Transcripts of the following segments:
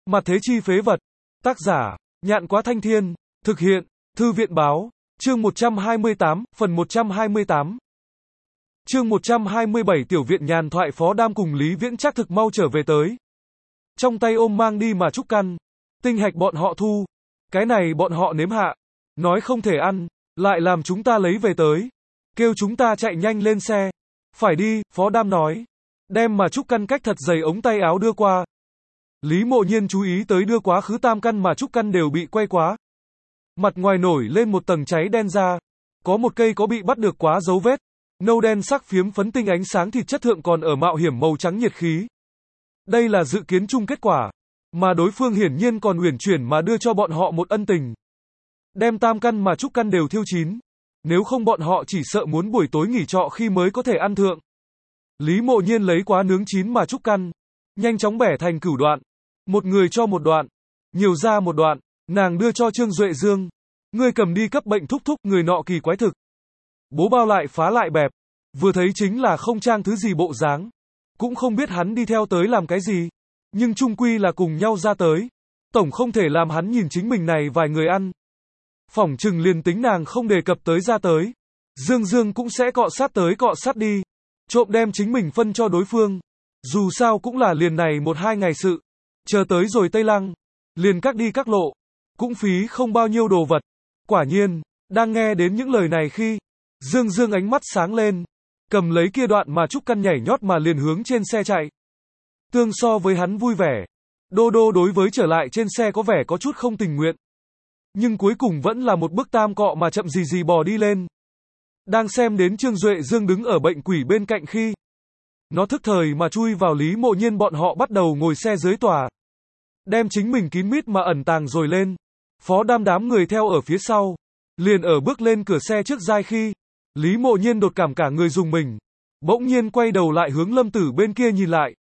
Mặt thế chi phế vật. Tác giả, Nhạn Quá Thanh Thiên. Thực hiện, Thư viện Báo. Chương 128, phần 128. Chương 127 Tiểu viện nhàn thoại. Phó Đam cùng Lý Viễn Trác thực mau trở về tới. Trong tay ôm mang đi mà trúc căn. Tinh hạch bọn họ thu. Cái này bọn họ nếm hạ. Nói không thể ăn, lại làm chúng ta lấy về tới. Kêu chúng ta chạy nhanh lên xe. Phải đi, Phó Đam nói. Đem mà trúc căn cách thật dày ống tay áo đưa qua. Lý Mộ Nhiên chú ý tới đưa quá khứ tam căn mà trúc căn đều bị quay quá. Mặt ngoài nổi lên một tầng cháy đen ra. Có một cây có bị bắt được quá dấu vết. Nâu đen sắc phiếm phấn tinh ánh sáng thịt chất thượng còn ở mạo hiểm màu trắng nhiệt khí. Đây là dự kiến chung kết quả. Mà đối phương hiển nhiên còn uyển chuyển mà đưa cho bọn họ một ân tình. Đem tam căn mà trúc căn đều thiêu chín. Nếu không bọn họ chỉ sợ muốn buổi tối nghỉ trọ khi mới có thể ăn thượng. Lý Mộ Nhiên lấy quá nướng chín mà trúc căn. Nhanh chóng bẻ thành cửu đoạn. Một người cho một đoạn. Nhiều ra một đoạn. Nàng đưa cho Trương Duệ Dương. Ngươi cầm đi cấp bệnh thúc thúc, người nọ kỳ quái thực. Bố bao lại phá lại bẹp. Vừa thấy chính là không trang thứ gì bộ dáng. Cũng không biết hắn đi theo tới làm cái gì. Nhưng chung quy là cùng nhau ra tới. Tổng không thể làm hắn nhìn chính mình này vài người ăn. Phỏng chừng liền tính nàng không đề cập tới ra tới. Dương Dương cũng sẽ cọ sát tới cọ sát đi. Trộm đem chính mình phân cho đối phương. Dù sao cũng là liền này một hai ngày sự. Chờ tới rồi Tây Lăng. Liền các đi các lộ. Cũng phí không bao nhiêu đồ vật. Quả nhiên, đang nghe đến những lời này khi Dương Dương ánh mắt sáng lên. Cầm lấy kia đoạn mà trúc căn nhảy nhót mà liền hướng trên xe chạy. Tương so với hắn vui vẻ. Đô Đô đối với trở lại trên xe có vẻ có chút không tình nguyện. Nhưng cuối cùng vẫn là một bước tam cọ mà chậm gì gì bò đi lên. Đang xem đến Trương Duệ Dương đứng ở bệnh quỷ bên cạnh khi nó thức thời mà chui vào Lý Mộ Nhiên bọn họ bắt đầu ngồi xe dưới tòa. Đem chính mình kín mít mà ẩn tàng rồi lên. Phó Đam đám người theo ở phía sau. Liền ở bước lên cửa xe trước giai khi Lý Mộ Nhiên đột cảm cả người dùng mình. Bỗng nhiên quay đầu lại hướng Lâm Tử bên kia nhìn lại.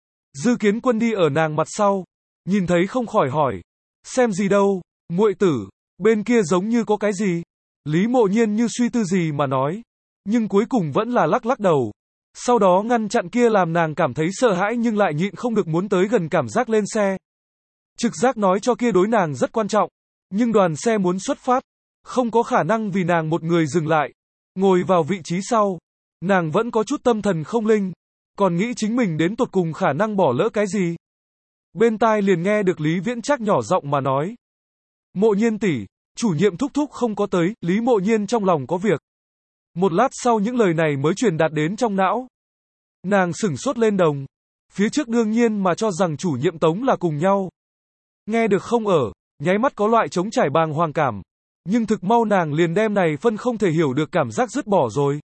Dư Kiến Quân đi ở nàng mặt sau. Nhìn thấy không khỏi hỏi. Xem gì đâu, muội tử, bên kia giống như có cái gì. Lý Mộ Nhiên như suy tư gì mà nói. Nhưng cuối cùng vẫn là lắc lắc đầu. Sau đó ngăn chặn kia làm nàng cảm thấy sợ hãi nhưng lại nhịn không được muốn tới gần cảm giác lên xe. Trực giác nói cho kia đối nàng rất quan trọng. Nhưng đoàn xe muốn xuất phát. Không có khả năng vì nàng một người dừng lại. Ngồi vào vị trí sau. Nàng vẫn có chút tâm thần không linh. Còn nghĩ chính mình đến tột cùng khả năng bỏ lỡ cái gì. Bên tai liền nghe được Lý Viễn Trác nhỏ giọng mà nói. Mộ Nhiên tỷ, chủ nhiệm thúc thúc không có tới. Lý Mộ Nhiên trong lòng có việc. Một lát sau những lời này mới truyền đạt đến trong não. Nàng sửng sốt lên đồng. Phía trước đương nhiên mà cho rằng chủ nhiệm Tống là cùng nhau. Nghe được không ở, nháy mắt có loại trống trải bàng hoàng cảm. Nhưng thực mau nàng liền đem này phân không thể hiểu được cảm giác dứt bỏ rồi.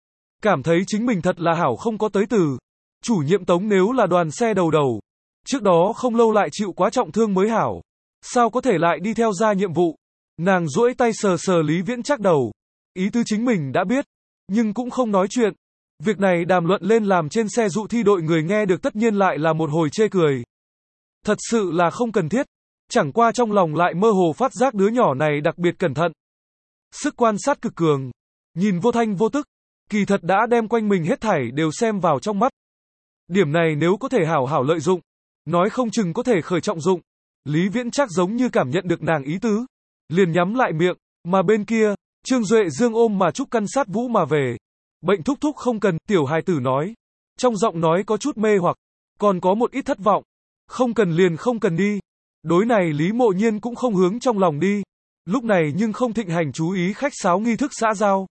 Cảm thấy chính mình thật là hảo không có tới từ. Chủ nhiệm Tống nếu là đoàn xe đầu đầu. Trước đó không lâu lại chịu quá trọng thương mới hảo. Sao có thể lại đi theo ra nhiệm vụ. Nàng duỗi tay sờ sờ Lý Viễn Trác đầu. Ý tứ chính mình đã biết. Nhưng cũng không nói chuyện. Việc này đàm luận lên làm trên xe dụ thi đội người nghe được tất nhiên lại là một hồi chê cười. Thật sự là không cần thiết. Chẳng qua trong lòng lại mơ hồ phát giác đứa nhỏ này đặc biệt cẩn thận. Sức quan sát cực cường. Nhìn vô thanh vô tức. Kỳ thật đã đem quanh mình hết thảy đều xem vào trong mắt. Điểm này nếu có thể hảo hảo lợi dụng. Nói không chừng có thể khởi trọng dụng. Lý Viễn Trác giống như cảm nhận được nàng ý tứ. Liền nhắm lại miệng. Mà bên kia, Trương Duệ Dương ôm mà trúc căn sát vũ mà về. Bệnh thúc thúc không cần, tiểu hài tử nói. Trong giọng nói có chút mê hoặc. Còn có một ít thất vọng. Không cần liền không cần đi. Đối này Lý Mộ Nhiên cũng không hướng trong lòng đi. Lúc này nhưng không thịnh hành chú ý khách sáo nghi thức xã giao.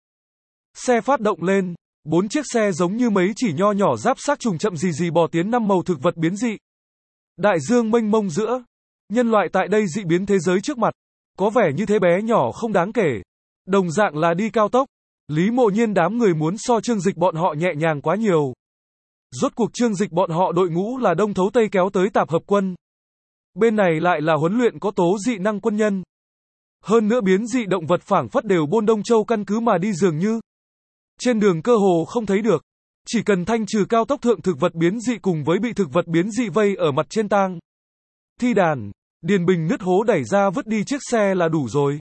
Xe phát động lên. 4 chiếc xe giống như mấy chỉ nho nhỏ giáp xác trùng chậm gì gì bò tiến 5 màu thực vật biến dị. Đại dương mênh mông giữa. Nhân loại tại đây dị biến thế giới trước mặt. Có vẻ như thế bé nhỏ không đáng kể. Đồng dạng là đi cao tốc. Lý Mộ Nhiên đám người muốn so Trương Dịch bọn họ nhẹ nhàng quá nhiều. Rốt cuộc Trương Dịch bọn họ đội ngũ là đông thấu tây kéo tới tạp hợp quân. Bên này lại là huấn luyện có tố dị năng quân nhân. Hơn nữa biến dị động vật phảng phất đều Bôn Đông Châu căn cứ mà đi dường như. Trên đường cơ hồ không thấy được. Chỉ cần thanh trừ cao tốc thượng thực vật biến dị cùng với bị thực vật biến dị vây ở mặt trên tang. Thi đàn, điền bình nứt hố đẩy ra vứt đi chiếc xe là đủ rồi.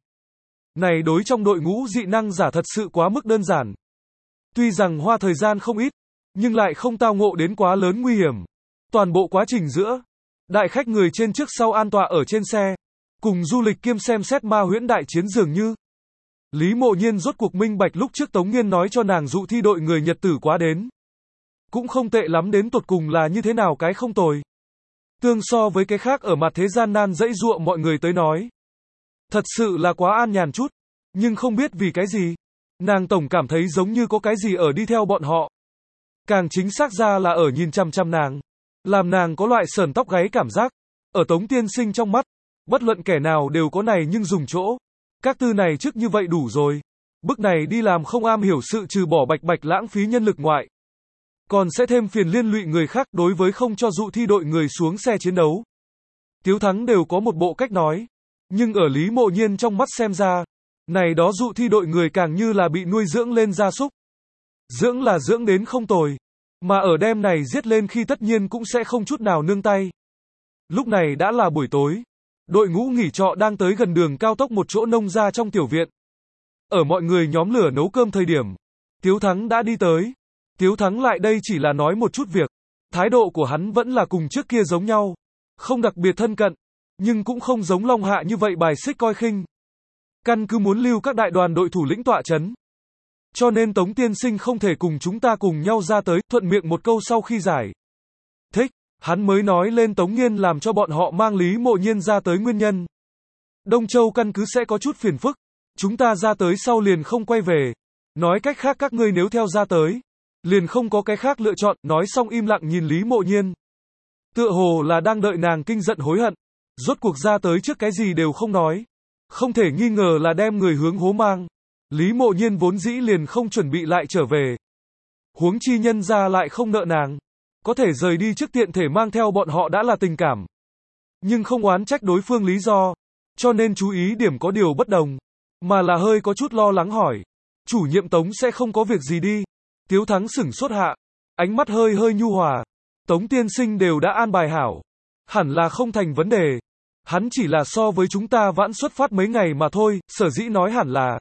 Này đối trong đội ngũ dị năng giả thật sự quá mức đơn giản. Tuy rằng hoa thời gian không ít, nhưng lại không tao ngộ đến quá lớn nguy hiểm. Toàn bộ quá trình giữa, Đại khách người trên trước sau an tọa ở trên xe, cùng du lịch kiêm xem xét ma huyễn đại chiến dường như. Lý Mộ Nhiên rốt cuộc minh bạch lúc trước Tống Nghiên nói cho nàng dụ thi đội người Nhật tử quá đến. Cũng không tệ lắm, đến tột cùng là như thế nào cái không tồi. Tương so với cái khác ở mặt thế gian nan dãy dụa mọi người tới nói. Thật sự là quá an nhàn chút. Nhưng không biết vì cái gì. Nàng tổng cảm thấy giống như có cái gì ở đi theo bọn họ. Càng chính xác ra là ở nhìn chăm chăm nàng. Làm nàng có loại sờn tóc gáy cảm giác. Ở Tống tiên sinh trong mắt, bất luận kẻ nào đều có này nhưng dùng chỗ. Các tư này trước như vậy đủ rồi. Bức này đi làm không am hiểu sự trừ bỏ bạch bạch lãng phí nhân lực ngoại. Còn sẽ thêm phiền liên lụy người khác đối với không cho dụ thi đội người xuống xe chiến đấu. Tiếu Thắng đều có một bộ cách nói. Nhưng ở Lý Mộ Nhiên trong mắt xem ra, này đó dụ thi đội người càng như là bị nuôi dưỡng lên gia súc. Dưỡng là dưỡng đến không tồi. Mà ở đêm này giết lên khi tất nhiên cũng sẽ không chút nào nương tay. Lúc này đã là buổi tối. Đội ngũ nghỉ trọ đang tới gần đường cao tốc một chỗ nông gia trong tiểu viện. Ở mọi người nhóm lửa nấu cơm thời điểm, Tiếu Thắng đã đi tới. Tiếu Thắng lại đây chỉ là nói một chút việc. Thái độ của hắn vẫn là cùng trước kia giống nhau. Không đặc biệt thân cận, nhưng cũng không giống Long Hạ như vậy bài xích coi khinh. Căn cứ muốn lưu các đại đoàn đội thủ lĩnh tọa chấn. Cho nên Tống tiên sinh không thể cùng chúng ta cùng nhau ra tới, thuận miệng một câu sau khi giải thích, hắn mới nói lên Tống Nghiên làm cho bọn họ mang Lý Mộ Nhiên ra tới nguyên nhân. Đông Châu căn cứ sẽ có chút phiền phức, chúng ta ra tới sau liền không quay về. Nói cách khác các ngươi nếu theo ra tới, liền không có cái khác lựa chọn, nói xong im lặng nhìn Lý Mộ Nhiên. Tựa hồ là đang đợi nàng kinh giận hối hận, rốt cuộc ra tới trước cái gì đều không nói. Không thể nghi ngờ là đem người hướng hố mang. Lý Mộ Nhiên vốn dĩ liền không chuẩn bị lại trở về. Huống chi nhân ra lại không nợ nàng. Có thể rời đi trước tiện thể mang theo bọn họ đã là tình cảm. Nhưng không oán trách đối phương lý do. Cho nên chú ý điểm có điều bất đồng. Mà là hơi có chút lo lắng hỏi. Chủ nhiệm Tống sẽ không có việc gì đi. Tiếu Thắng sửng sốt hạ. Ánh mắt hơi hơi nhu hòa. Tống tiên sinh đều đã an bài hảo. Hẳn là không thành vấn đề. Hắn chỉ là so với chúng ta vãn xuất phát mấy ngày mà thôi, sở dĩ nói hẳn là.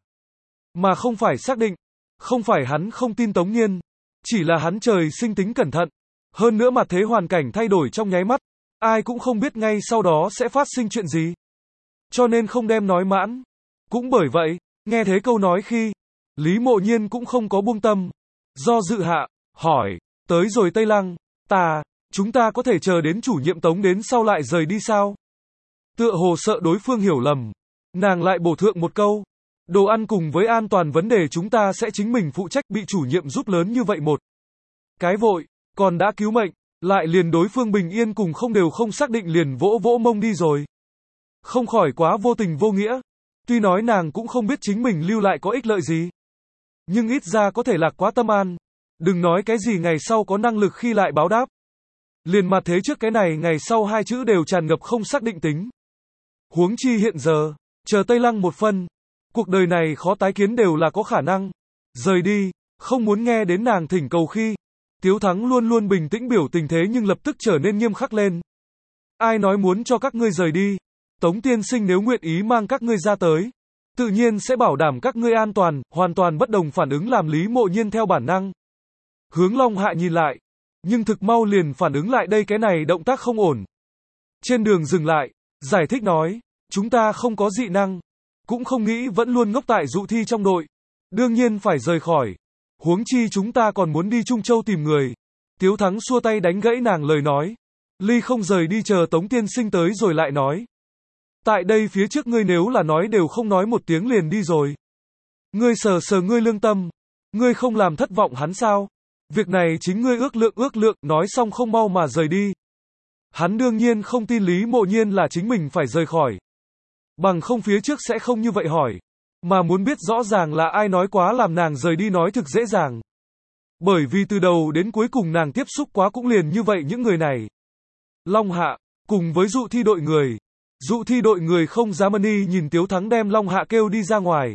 Mà không phải xác định. Không phải hắn không tin Tống Nghiên. Chỉ là hắn trời sinh tính cẩn thận. Hơn nữa mặt thế hoàn cảnh thay đổi trong nháy mắt. Ai cũng không biết ngay sau đó sẽ phát sinh chuyện gì. Cho nên không đem nói mãn. Cũng bởi vậy, nghe thế câu nói khi, Lý Mộ Nhiên cũng không có buông tâm. Do dự hạ, hỏi, tới rồi Tây Lăng, chúng ta có thể chờ đến chủ nhiệm Tống đến sau lại rời đi sao? Tựa hồ sợ đối phương hiểu lầm. Nàng lại bổ thượng một câu. Đồ ăn cùng với an toàn vấn đề chúng ta sẽ chính mình phụ trách, bị chủ nhiệm giúp lớn như vậy một cái vội, còn đã cứu mệnh, lại liền đối phương bình yên cùng không đều không xác định liền vỗ vỗ mông đi rồi. Không khỏi quá vô tình vô nghĩa. Tuy nói nàng cũng không biết chính mình lưu lại có ích lợi gì. Nhưng ít ra có thể lạc quá tâm an. Đừng nói cái gì ngày sau có năng lực khi lại báo đáp. Liền mặt thế trước cái này ngày sau hai chữ đều tràn ngập không xác định tính. Huống chi hiện giờ, chờ Tây Lăng một phân. Cuộc đời này khó tái kiến đều là có khả năng. Rời đi, không muốn nghe đến nàng thỉnh cầu khi. Tiếu Thắng luôn luôn bình tĩnh biểu tình thế nhưng lập tức trở nên nghiêm khắc lên. Ai nói muốn cho các ngươi rời đi? Tống tiên sinh nếu nguyện ý mang các ngươi ra tới, tự nhiên sẽ bảo đảm các ngươi an toàn, hoàn toàn bất đồng phản ứng làm Lý Mộ Nhiên theo bản năng. Hướng Long Hạ nhìn lại, nhưng thực mau liền phản ứng lại đây cái này động tác không ổn. Trên đường dừng lại, giải thích nói, chúng ta không có dị năng, cũng không nghĩ vẫn luôn ngốc tại dụ thi trong đội. Đương nhiên phải rời khỏi. Huống chi chúng ta còn muốn đi Trung Châu tìm người. Tiếu Thắng xua tay đánh gãy nàng lời nói. Ly không rời đi, chờ Tống tiên sinh tới rồi lại nói. Tại đây phía trước ngươi nếu là nói đều không nói một tiếng liền đi rồi. Ngươi sờ sờ ngươi lương tâm. Ngươi không làm thất vọng hắn sao? Việc này chính ngươi ước lượng, nói xong không mau mà rời đi. Hắn đương nhiên không tin Lý Mộ Nhiên là chính mình phải rời khỏi. Bằng không phía trước sẽ không như vậy hỏi. Mà muốn biết rõ ràng là ai nói quá làm nàng rời đi nói thực dễ dàng. Bởi vì từ đầu đến cuối cùng nàng tiếp xúc quá cũng liền như vậy những người này. Long Hạ, cùng với dụ thi đội người. Dụ thi đội người không dám ân nhìn Tiếu Thắng đem Long Hạ kêu đi ra ngoài.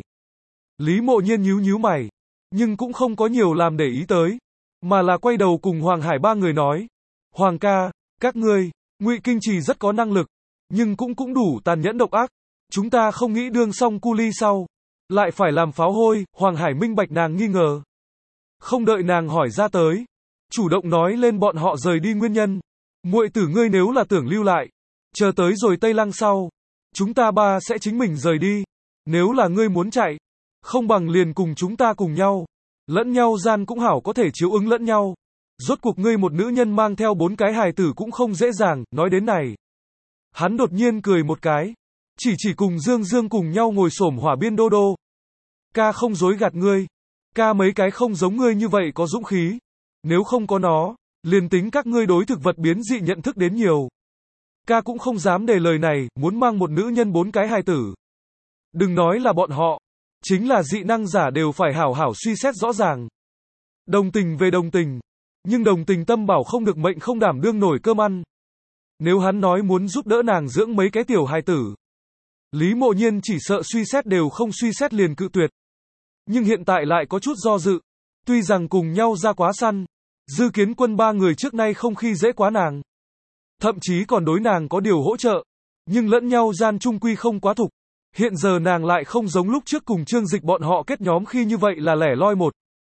Lý Mộ Nhiên nhíu mày. Nhưng cũng không có nhiều làm để ý tới. Mà là quay đầu cùng Hoàng Hải ba người nói. Hoàng ca, các ngươi, Ngụy Kinh Trì rất có năng lực. Nhưng cũng đủ tàn nhẫn độc ác. Chúng ta không nghĩ đương xong cu ly sau. Lại phải làm pháo hôi, Hoàng Hải minh bạch nàng nghi ngờ. Không đợi nàng hỏi ra tới. Chủ động nói lên bọn họ rời đi nguyên nhân. Muội tử ngươi nếu là tưởng lưu lại, chờ tới rồi Tây Lăng sau, chúng ta ba sẽ chính mình rời đi. Nếu là ngươi muốn chạy, không bằng liền cùng chúng ta cùng nhau. Lẫn nhau gian cũng hảo có thể chiếu ứng lẫn nhau. Rốt cuộc ngươi một nữ nhân mang theo 4 cái hài tử cũng không dễ dàng, nói đến này. Hắn đột nhiên cười một cái. Chỉ cùng Dương Dương cùng nhau ngồi xổm hỏa biên đô đô. Ca không dối gạt ngươi. Ca mấy cái không giống ngươi như vậy có dũng khí. Nếu không có nó, liền tính các ngươi đối thực vật biến dị nhận thức đến nhiều. Ca cũng không dám đề lời này, muốn mang một nữ nhân 4 cái hài tử. Đừng nói là bọn họ. Chính là dị năng giả đều phải hảo hảo suy xét rõ ràng. Đồng tình về đồng tình. Nhưng đồng tình tâm bảo không được mệnh không đảm đương nổi cơm ăn. Nếu hắn nói muốn giúp đỡ nàng dưỡng mấy cái tiểu hài tử, Lý Mộ Nhiên chỉ sợ suy xét đều không suy xét liền cự tuyệt. Nhưng hiện tại lại có chút do dự. Tuy rằng cùng nhau ra quá săn, Dư Kiến Quân 3 người trước nay không khi dễ quá nàng. Thậm chí còn đối nàng có điều hỗ trợ. Nhưng lẫn nhau gian trung quy không quá thục. Hiện giờ nàng lại không giống lúc trước cùng Trương Dịch bọn họ kết nhóm khi như vậy là lẻ loi một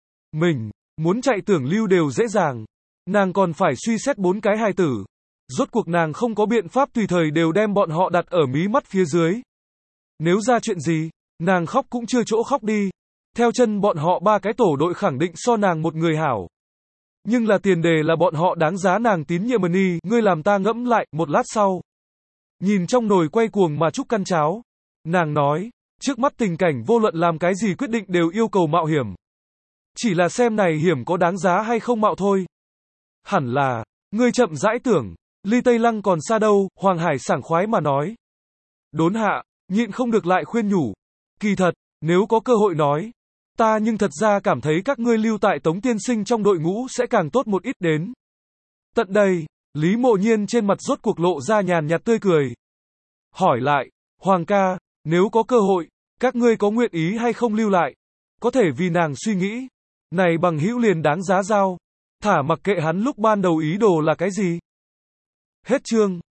mình, muốn chạy tưởng lưu đều dễ dàng. Nàng còn phải suy xét 4 cái hài tử. Rốt cuộc nàng không có biện pháp tùy thời đều đem bọn họ đặt ở mí mắt phía dưới. Nếu ra chuyện gì, nàng khóc cũng chưa chỗ khóc đi. Theo chân bọn họ 3 cái tổ đội khẳng định so nàng một người hảo. Nhưng là tiền đề là bọn họ đáng giá nàng tín nhiệm ni, ngươi làm ta ngẫm lại, một lát sau. Nhìn trong nồi quay cuồng mà chúc căn cháo. Nàng nói, trước mắt tình cảnh vô luận làm cái gì quyết định đều yêu cầu mạo hiểm. Chỉ là xem này hiểm có đáng giá hay không mạo thôi. Hẳn là, ngươi chậm rãi tưởng, ly Tây Lăng còn xa đâu, Hoàng Hải sảng khoái mà nói. Đốn hạ, nhịn không được lại khuyên nhủ. Kỳ thật, nếu có cơ hội nói, ta nhưng thật ra cảm thấy các ngươi lưu tại Tống Tiên Sinh trong đội ngũ sẽ càng tốt một ít đến. Tận đây, Lý Mộ Nhiên trên mặt rốt cuộc lộ ra nhàn nhạt tươi cười. Hỏi lại, Hoàng ca, nếu có cơ hội, các ngươi có nguyện ý hay không lưu lại? Có thể vì nàng suy nghĩ. Này bằng hữu liền đáng giá giao. Thả mặc kệ hắn lúc ban đầu ý đồ là cái gì. Hết chương.